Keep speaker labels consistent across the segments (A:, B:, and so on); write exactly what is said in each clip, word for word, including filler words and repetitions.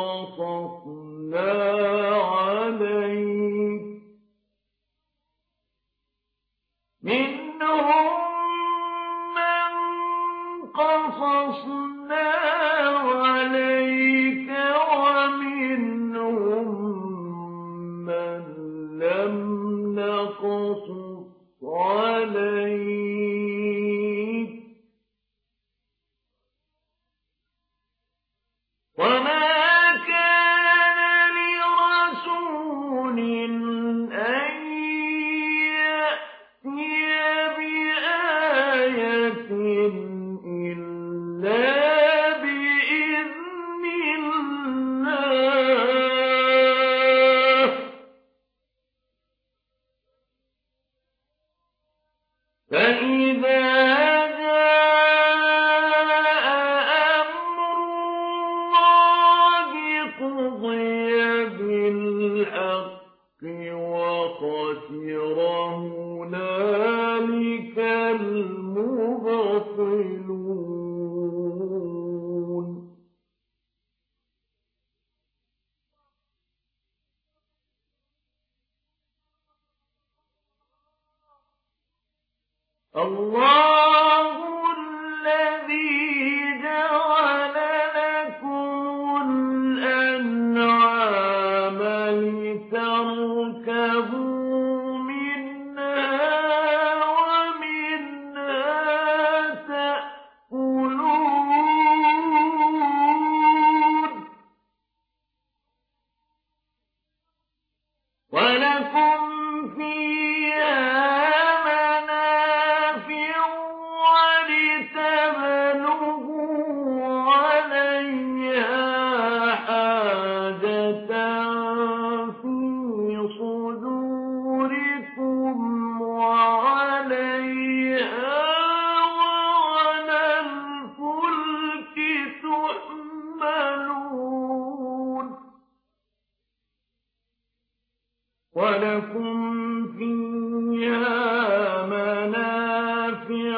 A: قصصنا عليك منهم من قصصنا عليك ومنهم من لم نقصص عليك وما كان لرسول أن يأتي بآية إلا بإذن الله فإذا وخسر هنالك المبطلون الله الذي جعل لكم الأنعام لتركبوا منها ومنها تأكلون ولكم فيها منافع ولتبلغوا عليها حاجة في صدوركم وعليها وعلى الفلك تحملون ولكم فيها منافع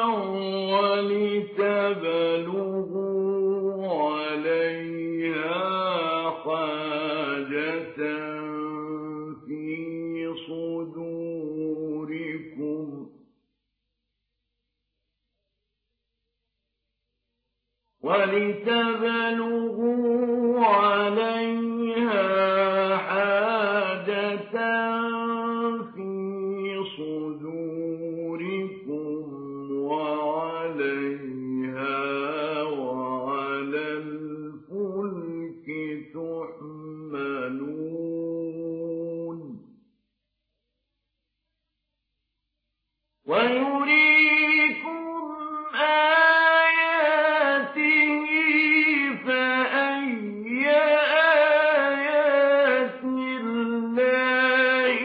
A: ولتبلغوا عليها حاجة في صدوركم ولتبلغوا عليها حاجة في صدوركم وعليها وعلى الفلك تحملون ويريكم آياته فأي آيات الله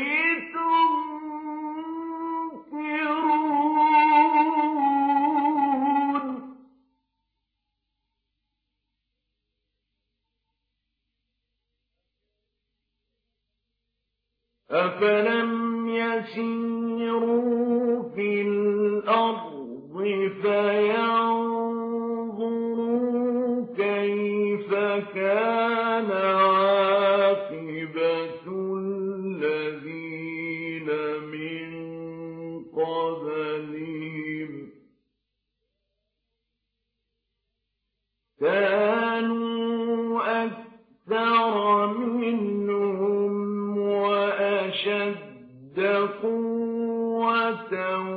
A: تنكرون أفلم يسيروا في الأرض فينظروا كيف كان عاقبة الذين من قبلهم كانوا أكثر منهم وأشد قوة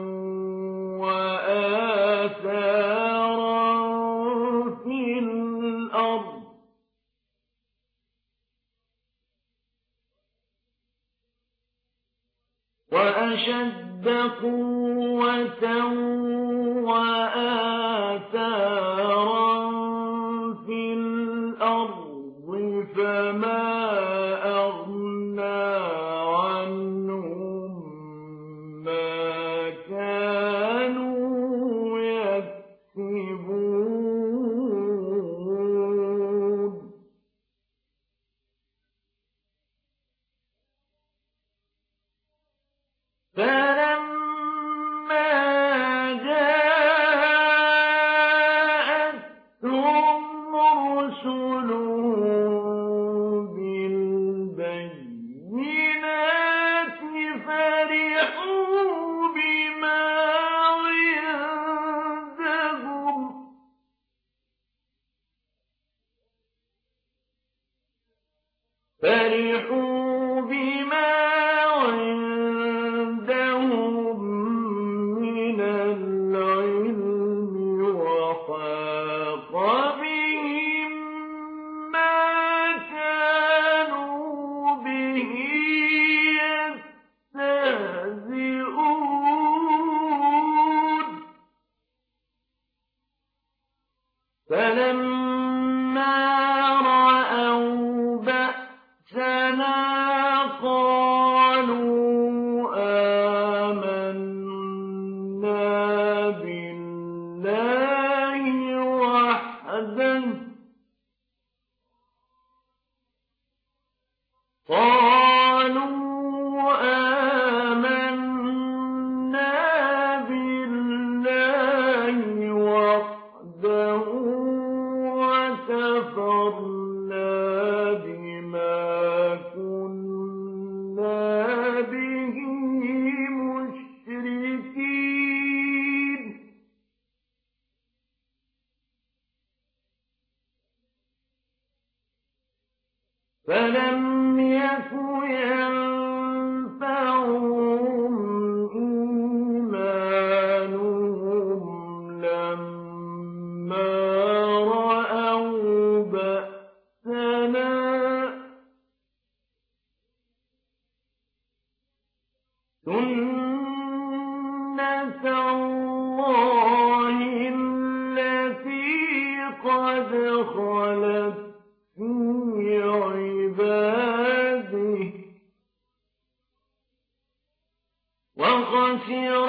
A: وآثارا في الأرض وأشد قوة وآثارا في الأرض فما أغنى عنهم ما كانوا يكسبون فلما جاءتهم رسلهم فَرِحُوا بِمَا عِندَهُم مِّنَ الْعِلْمِ وَحَاقَ بِهِم مَّا كَانُوا بِهِ يَسْتَهْزِئُونَ فَلَمَّا رَأَوْا بَأْسَنَا قَالُوا آمَنَّا بِاللَّهِ وَحْدَهُ قَالُوا آمَنَّا بِاللَّهِ وَحْدَهُ وَكَفَرْنَا بِمَا كُنَّا بِهِ مُشْرِكِينَ فَلَمْ يَكُ يَنفَعُهُمْ إِيمَانُهُمْ لَمَّا رَأَوْا بَأْسَنَا سُنَّتَ اللَّهِ الَّتِي قَدْ خَلَتْ فِي عِبَادِهِ وَخَسِرَ